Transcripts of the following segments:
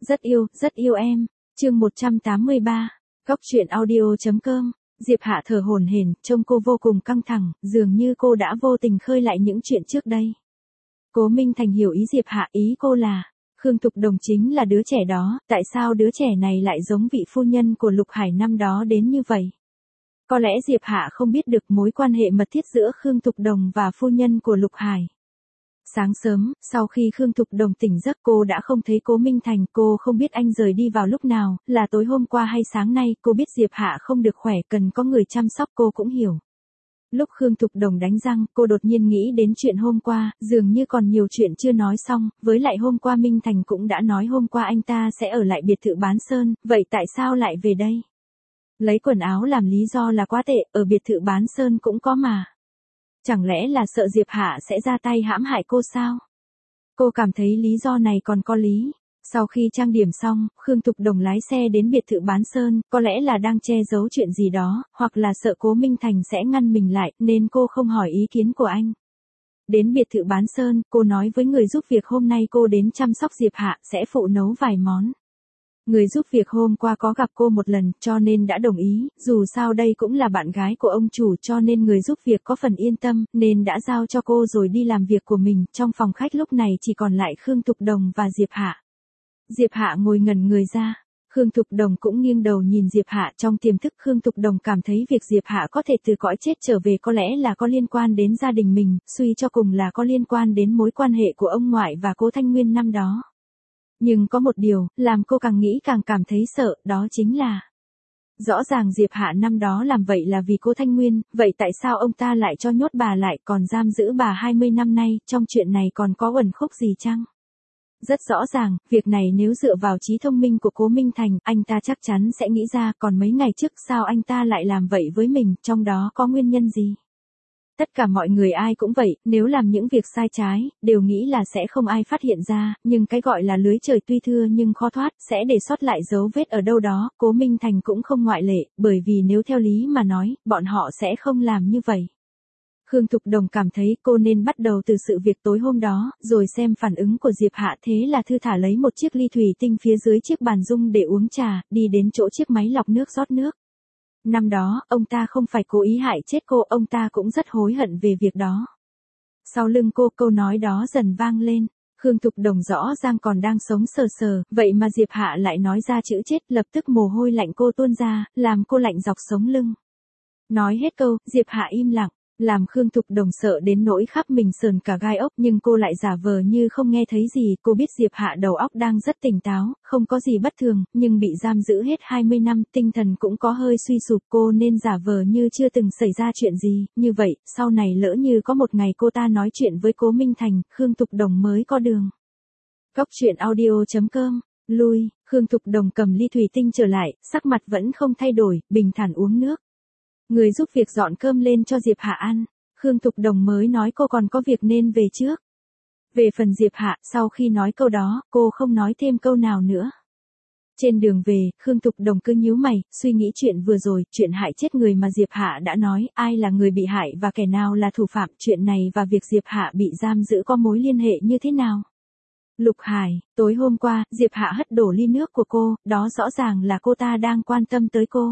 Rất yêu em. Chương 183. Góc truyện audio.com. Diệp Hạ thở hổn hển, trông cô vô cùng căng thẳng, dường như cô đã vô tình khơi lại những chuyện trước đây. Cố Minh Thành hiểu ý Diệp Hạ, ý cô là, Khương Thục Đồng chính là đứa trẻ đó, tại sao đứa trẻ này lại giống vị phu nhân của Lục Hải năm đó đến như vậy? Có lẽ Diệp Hạ không biết được mối quan hệ mật thiết giữa Khương Thục Đồng và phu nhân của Lục Hải. Sáng sớm, sau khi Khương Thục Đồng tỉnh giấc cô đã không thấy Cố Minh Thành, cô không biết anh rời đi vào lúc nào, là tối hôm qua hay sáng nay, cô biết Diệp Hạ không được khỏe, cần có người chăm sóc cô cũng hiểu. Lúc Khương Thục Đồng đánh răng, cô đột nhiên nghĩ đến chuyện hôm qua, dường như còn nhiều chuyện chưa nói xong, với lại hôm qua Minh Thành cũng đã nói hôm qua anh ta sẽ ở lại biệt thự Bán Sơn, vậy tại sao lại về đây? Lấy quần áo làm lý do là quá tệ, ở biệt thự Bán Sơn cũng có mà. Chẳng lẽ là sợ Diệp Hạ sẽ ra tay hãm hại cô sao? Cô cảm thấy lý do này còn có lý. Sau khi trang điểm xong, Khương Thục Đồng lái xe đến biệt thự Bán Sơn, có lẽ là đang che giấu chuyện gì đó, hoặc là sợ Cố Minh Thành sẽ ngăn mình lại, nên cô không hỏi ý kiến của anh. Đến biệt thự Bán Sơn, cô nói với người giúp việc hôm nay cô đến chăm sóc Diệp Hạ, sẽ phụ nấu vài món. Người giúp việc hôm qua có gặp cô một lần, cho nên đã đồng ý, dù sao đây cũng là bạn gái của ông chủ cho nên người giúp việc có phần yên tâm, nên đã giao cho cô rồi đi làm việc của mình. Trong phòng khách lúc này chỉ còn lại Khương Thục Đồng và Diệp Hạ. Diệp Hạ ngồi ngẩn người ra. Khương Thục Đồng cũng nghiêng đầu nhìn Diệp Hạ, trong tiềm thức Khương Thục Đồng cảm thấy việc Diệp Hạ có thể từ cõi chết trở về có lẽ là có liên quan đến gia đình mình, suy cho cùng là có liên quan đến mối quan hệ của ông ngoại và Cố Thanh Nguyên năm đó. Nhưng có một điều, làm cô càng nghĩ càng cảm thấy sợ, đó chính là rõ ràng Diệp Hạ năm đó làm vậy là vì Cố Thanh Nguyên, vậy tại sao ông ta lại cho nhốt bà lại còn giam giữ bà 20 năm nay, trong chuyện này còn có uẩn khúc gì chăng? Rất rõ ràng, việc này nếu dựa vào trí thông minh của Cố Minh Thành, anh ta chắc chắn sẽ nghĩ ra, còn mấy ngày trước sao anh ta lại làm vậy với mình, trong đó có nguyên nhân gì? Tất cả mọi người ai cũng vậy, nếu làm những việc sai trái, đều nghĩ là sẽ không ai phát hiện ra, nhưng cái gọi là lưới trời tuy thưa nhưng khó thoát, sẽ để sót lại dấu vết ở đâu đó, Cố Minh Thành cũng không ngoại lệ, bởi vì nếu theo lý mà nói, bọn họ sẽ không làm như vậy. Khương Thục Đồng cảm thấy cô nên bắt đầu từ sự việc tối hôm đó, rồi xem phản ứng của Diệp Hạ, thế là thư thả lấy một chiếc ly thủy tinh phía dưới chiếc bàn dung để uống trà, đi đến chỗ chiếc máy lọc nước rót nước. Năm đó, ông ta không phải cố ý hại chết cô, ông ta cũng rất hối hận về việc đó. Sau lưng cô, câu nói đó dần vang lên. Khương Thục Đồng rõ ràng còn đang sống sờ sờ, vậy mà Diệp Hạ lại nói ra chữ chết, lập tức mồ hôi lạnh cô tuôn ra, làm cô lạnh dọc sống lưng. Nói hết câu, Diệp Hạ im lặng, làm Khương Thục Đồng sợ đến nỗi khắp mình sờn cả gai ốc, nhưng cô lại giả vờ như không nghe thấy gì, cô biết Diệp Hạ đầu óc đang rất tỉnh táo, không có gì bất thường, nhưng bị giam giữ hết 20 năm, tinh thần cũng có hơi suy sụp, cô nên giả vờ như chưa từng xảy ra chuyện gì, như vậy, sau này lỡ như có một ngày cô ta nói chuyện với Cố Minh Thành, Khương Thục Đồng mới có đường. Góc truyện audio.com. Lui, Khương Thục Đồng cầm ly thủy tinh trở lại, sắc mặt vẫn không thay đổi, bình thản uống nước. Người giúp việc dọn cơm lên cho Diệp Hạ ăn, Khương Thục Đồng mới nói cô còn có việc nên về trước. Về phần Diệp Hạ, sau khi nói câu đó, cô không nói thêm câu nào nữa. Trên đường về, Khương Thục Đồng cứ nhíu mày, suy nghĩ chuyện vừa rồi, chuyện hại chết người mà Diệp Hạ đã nói, ai là người bị hại và kẻ nào là thủ phạm, chuyện này và việc Diệp Hạ bị giam giữ có mối liên hệ như thế nào? Lục Hải, tối hôm qua, Diệp Hạ hất đổ ly nước của cô, đó rõ ràng là cô ta đang quan tâm tới cô.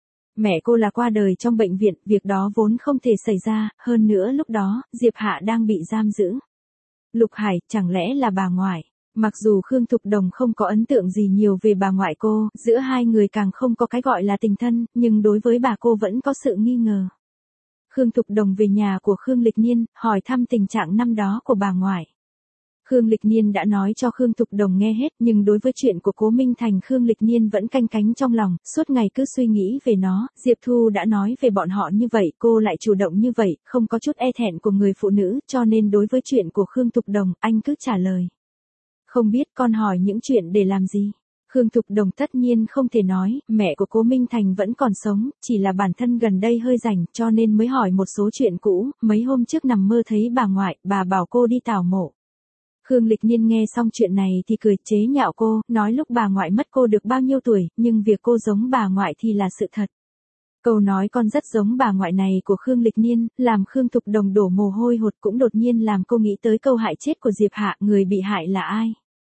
Mẹ cô là qua đời trong bệnh viện, việc đó vốn không thể xảy ra, hơn nữa lúc đó, Diệp Hạ đang bị giam giữ. Lục Hải, chẳng lẽ là bà ngoại? Mặc dù Khương Thục Đồng không có ấn tượng gì nhiều về bà ngoại cô, giữa hai người càng không có cái gọi là tình thân, nhưng đối với bà cô vẫn có sự nghi ngờ. Khương Thục Đồng về nhà của Khương Lịch Nhiên, hỏi thăm tình trạng năm đó của bà ngoại. Khương Lịch Nhiên đã nói cho Khương Thục Đồng nghe hết, nhưng đối với chuyện của Cố Minh Thành Khương Lịch Nhiên vẫn canh cánh trong lòng, suốt ngày cứ suy nghĩ về nó, Diệp Thu đã nói về bọn họ như vậy, cô lại chủ động như vậy, không có chút e thẹn của người phụ nữ, cho nên đối với chuyện của Khương Thục Đồng, anh cứ trả lời. Không biết con hỏi những chuyện để làm gì? Khương Thục Đồng tất nhiên không thể nói, mẹ của Cố Minh Thành vẫn còn sống, chỉ là bản thân gần đây hơi rảnh, cho nên mới hỏi một số chuyện cũ, mấy hôm trước nằm mơ thấy bà ngoại, bà bảo cô đi tảo mộ. Khương Lịch Nhiên nghe xong chuyện này thì cười chế nhạo cô, nói lúc bà ngoại mất cô được bao nhiêu tuổi, nhưng việc cô giống bà ngoại thì là sự thật. Câu nói con rất giống bà ngoại này của Khương Lịch Nhiên, làm Khương Thục Đồng đổ mồ hôi hột, cũng đột nhiên làm cô nghĩ tới câu hại chết của Diệp Hạ, người bị hại là ai?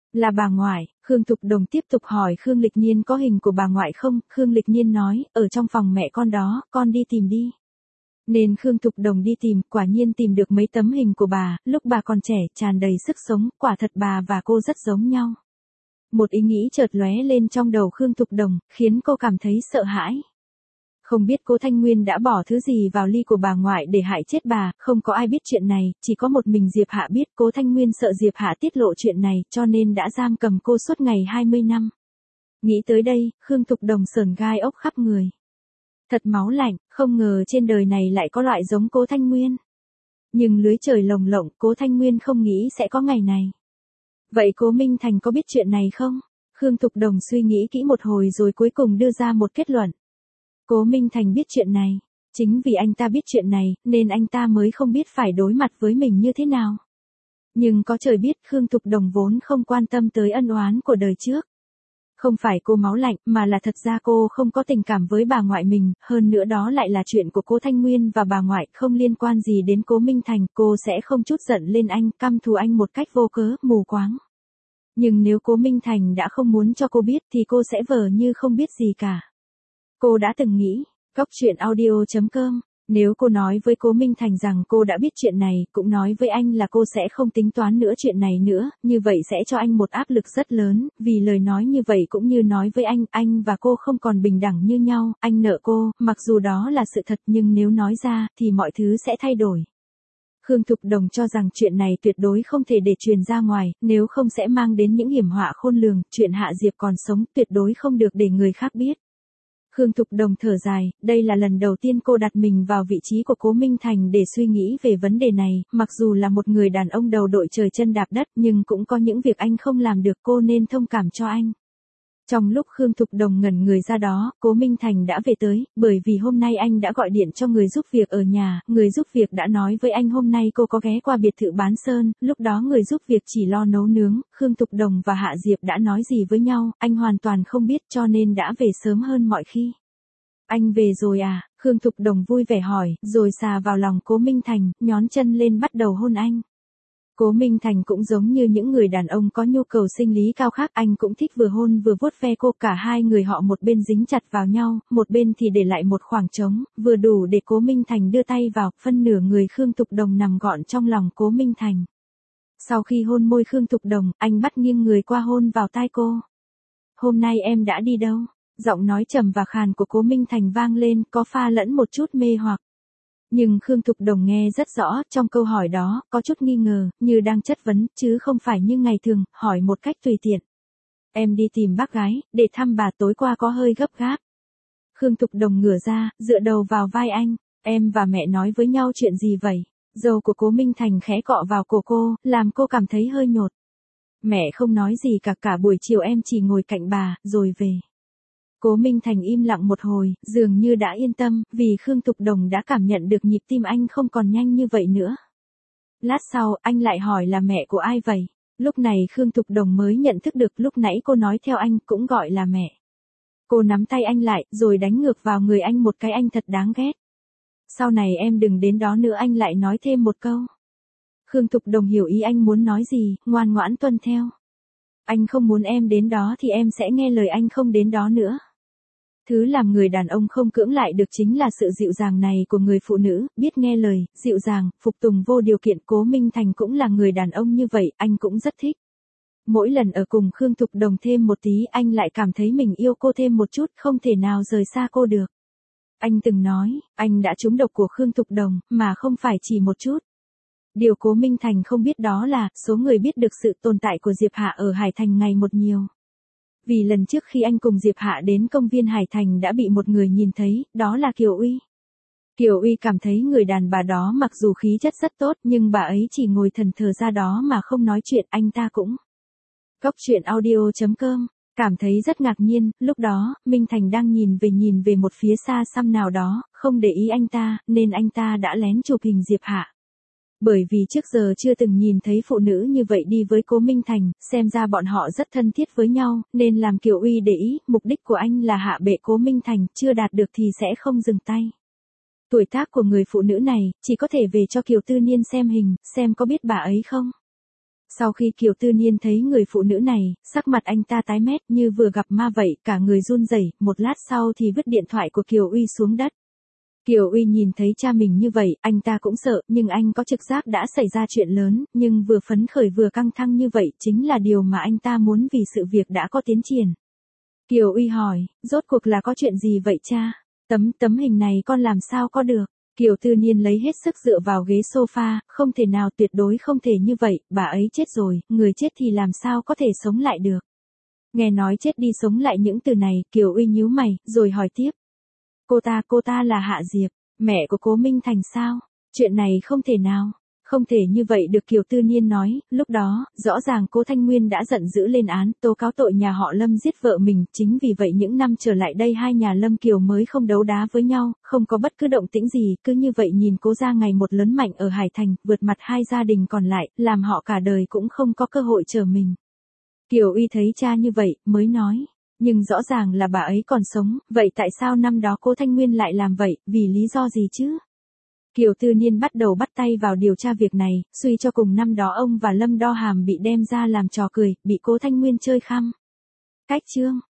Là bà ngoại. Khương Thục Đồng tiếp tục hỏi Khương Lịch Nhiên có hình của bà ngoại không, Khương Lịch Nhiên nói, ở trong phòng mẹ con đó, con đi tìm đi. Nên Khương Thục Đồng đi tìm, quả nhiên tìm được mấy tấm hình của bà, lúc bà còn trẻ, tràn đầy sức sống, quả thật bà và cô rất giống nhau. Một ý nghĩ chợt lóe lên trong đầu Khương Thục Đồng, khiến cô cảm thấy sợ hãi. Không biết Cố Thanh Nguyên đã bỏ thứ gì vào ly của bà ngoại để hại chết bà, không có ai biết chuyện này, chỉ có một mình Diệp Hạ biết. Cố Thanh Nguyên sợ Diệp Hạ tiết lộ chuyện này, cho nên đã giam cầm cô suốt ngày 20 năm. Nghĩ tới đây, Khương Thục Đồng sởn gai ốc khắp người. Thật máu lạnh, không ngờ trên đời này lại có loại giống Cố Thanh Nguyên. Nhưng lưới trời lồng lộng, Cố Thanh Nguyên không nghĩ sẽ có ngày này. Vậy Cố Minh Thành có biết chuyện này không? Khương Thục Đồng suy nghĩ kỹ một hồi rồi cuối cùng đưa ra một kết luận. Cố Minh Thành biết chuyện này. Chính vì anh ta biết chuyện này, nên anh ta mới không biết phải đối mặt với mình như thế nào. Nhưng có trời biết Khương Thục Đồng vốn không quan tâm tới ân oán của đời trước. Không phải cô máu lạnh, mà là thật ra cô không có tình cảm với bà ngoại mình, hơn nữa đó lại là chuyện của Cố Thanh Nguyên và bà ngoại, không liên quan gì đến Cố Minh Thành, cô sẽ không chút giận lên anh, căm thù anh một cách vô cớ, mù quáng. Nhưng nếu Cố Minh Thành đã không muốn cho cô biết thì cô sẽ vờ như không biết gì cả. Cô đã từng nghĩ, coctruyện.audio.com, nếu cô nói với Cố Minh Thành rằng cô đã biết chuyện này, cũng nói với anh là cô sẽ không tính toán nữa chuyện này nữa, như vậy sẽ cho anh một áp lực rất lớn, vì lời nói như vậy cũng như nói với anh và cô không còn bình đẳng như nhau, anh nợ cô, mặc dù đó là sự thật nhưng nếu nói ra, thì mọi thứ sẽ thay đổi. Khương Thục Đồng cho rằng chuyện này tuyệt đối không thể để truyền ra ngoài, nếu không sẽ mang đến những hiểm họa khôn lường, chuyện Hạ Diệp còn sống tuyệt đối không được để người khác biết. Khương Thục Đồng thở dài, đây là lần đầu tiên cô đặt mình vào vị trí của Cố Minh Thành để suy nghĩ về vấn đề này, mặc dù là một người đàn ông đầu đội trời chân đạp đất nhưng cũng có những việc anh không làm được, cô nên thông cảm cho anh. Trong lúc Khương Thục Đồng ngẩn người ra đó, Cố Minh Thành đã về tới, bởi vì hôm nay anh đã gọi điện cho người giúp việc ở nhà, người giúp việc đã nói với anh hôm nay cô có ghé qua biệt thự bán sơn, lúc đó người giúp việc chỉ lo nấu nướng, Khương Thục Đồng và Hạ Diệp đã nói gì với nhau, anh hoàn toàn không biết cho nên đã về sớm hơn mọi khi. Anh về rồi à? Khương Thục Đồng vui vẻ hỏi, rồi xà vào lòng Cố Minh Thành, nhón chân lên bắt đầu hôn anh. Cố Minh Thành cũng giống như những người đàn ông có nhu cầu sinh lý cao khác, anh cũng thích vừa hôn vừa vuốt ve cô, cả hai người họ một bên dính chặt vào nhau, một bên thì để lại một khoảng trống, vừa đủ để Cố Minh Thành đưa tay vào, phân nửa người Khương Thục Đồng nằm gọn trong lòng Cố Minh Thành. Sau khi hôn môi Khương Thục Đồng, anh bắt nghiêng người qua hôn vào tai cô. Hôm nay em đã đi đâu? Giọng nói trầm và khàn của Cố Minh Thành vang lên, có pha lẫn một chút mê hoặc. Nhưng Khương Thục Đồng nghe rất rõ, trong câu hỏi đó, có chút nghi ngờ, như đang chất vấn, chứ không phải như ngày thường, hỏi một cách tùy tiện. Em đi tìm bác gái, để thăm bà, tối qua có hơi gấp gáp. Khương Thục Đồng ngửa ra, dựa đầu vào vai anh, em và mẹ nói với nhau chuyện gì vậy? Dầu của Cố Minh Thành khẽ cọ vào cổ cô, làm cô cảm thấy hơi nhột. Mẹ không nói gì cả buổi chiều em chỉ ngồi cạnh bà, rồi về. Cố Minh Thành im lặng một hồi, dường như đã yên tâm, vì Khương Thục Đồng đã cảm nhận được nhịp tim anh không còn nhanh như vậy nữa. Lát sau, anh lại hỏi là mẹ của ai vậy? Lúc này Khương Thục Đồng mới nhận thức được lúc nãy cô nói theo anh cũng gọi là mẹ. Cô nắm tay anh lại, rồi đánh ngược vào người anh một cái, anh thật đáng ghét. Sau này em đừng đến đó nữa, anh lại nói thêm một câu. Khương Thục Đồng hiểu ý anh muốn nói gì, ngoan ngoãn tuân theo. Anh không muốn em đến đó thì em sẽ nghe lời anh không đến đó nữa. Thứ làm người đàn ông không cưỡng lại được chính là sự dịu dàng này của người phụ nữ, biết nghe lời, dịu dàng, phục tùng vô điều kiện. Cố Minh Thành cũng là người đàn ông như vậy, anh cũng rất thích. Mỗi lần ở cùng Khương Thục Đồng thêm một tí, anh lại cảm thấy mình yêu cô thêm một chút, không thể nào rời xa cô được. Anh từng nói, anh đã trúng độc của Khương Thục Đồng, mà không phải chỉ một chút. Điều Cố Minh Thành không biết đó là, số người biết được sự tồn tại của Diệp Hạ ở Hải Thành ngày một nhiều. Vì lần trước khi anh cùng Diệp Hạ đến công viên Hải Thành đã bị một người nhìn thấy, đó là Kiều Uy. Kiều Uy cảm thấy người đàn bà đó mặc dù khí chất rất tốt nhưng bà ấy chỉ ngồi thần thờ ra đó mà không nói chuyện, anh ta cũng. Coctruyện.audio.com, cảm thấy rất ngạc nhiên, lúc đó, Minh Thành đang nhìn về một phía xa xăm nào đó, không để ý anh ta, nên anh ta đã lén chụp hình Diệp Hạ. Bởi vì trước giờ chưa từng nhìn thấy phụ nữ như vậy đi với Cố Minh Thành, xem ra bọn họ rất thân thiết với nhau, nên làm Kiều Uy để ý, mục đích của anh là hạ bệ Cố Minh Thành, chưa đạt được thì sẽ không dừng tay. Tuổi tác của người phụ nữ này, chỉ có thể về cho Kiều Tư Niên xem hình, xem có biết bà ấy không. Sau khi Kiều Tư Niên thấy người phụ nữ này, sắc mặt anh ta tái mét như vừa gặp ma vậy, cả người run rẩy, một lát sau thì vứt điện thoại của Kiều Uy xuống đất. Kiều Uy nhìn thấy cha mình như vậy, anh ta cũng sợ, nhưng anh có trực giác đã xảy ra chuyện lớn, nhưng vừa phấn khởi vừa căng thẳng như vậy chính là điều mà anh ta muốn vì sự việc đã có tiến triển. Kiều Uy hỏi, rốt cuộc là có chuyện gì vậy cha? Tấm hình này con làm sao có được? Kiều Tư Niên lấy hết sức dựa vào ghế sofa, không thể nào, tuyệt đối không thể như vậy, bà ấy chết rồi, người chết thì làm sao có thể sống lại được. Nghe nói chết đi sống lại những từ này, Kiều Uy nhíu mày, rồi hỏi tiếp. Cô ta là Hạ Diệp, mẹ của Cố Minh Thành sao? Chuyện này không thể nào. Không thể như vậy được, Kiều Tư Niên nói, lúc đó, rõ ràng Cố Thanh Nguyên đã giận dữ lên án, tố cáo tội nhà họ Lâm giết vợ mình, chính vì vậy những năm trở lại đây hai nhà Lâm Kiều mới không đấu đá với nhau, không có bất cứ động tĩnh gì, cứ như vậy nhìn Cố gia ngày một lớn mạnh ở Hải Thành, vượt mặt hai gia đình còn lại, làm họ cả đời cũng không có cơ hội trở mình. Kiều Uy thấy cha như vậy, mới nói. Nhưng rõ ràng là bà ấy còn sống, vậy tại sao năm đó Cố Thanh Nguyên lại làm vậy, vì lý do gì chứ? Kiều Tư Niên bắt đầu bắt tay vào điều tra việc này, suy cho cùng năm đó ông và Lâm Đo Hàm bị đem ra làm trò cười, bị Cố Thanh Nguyên chơi khăm. Cách chương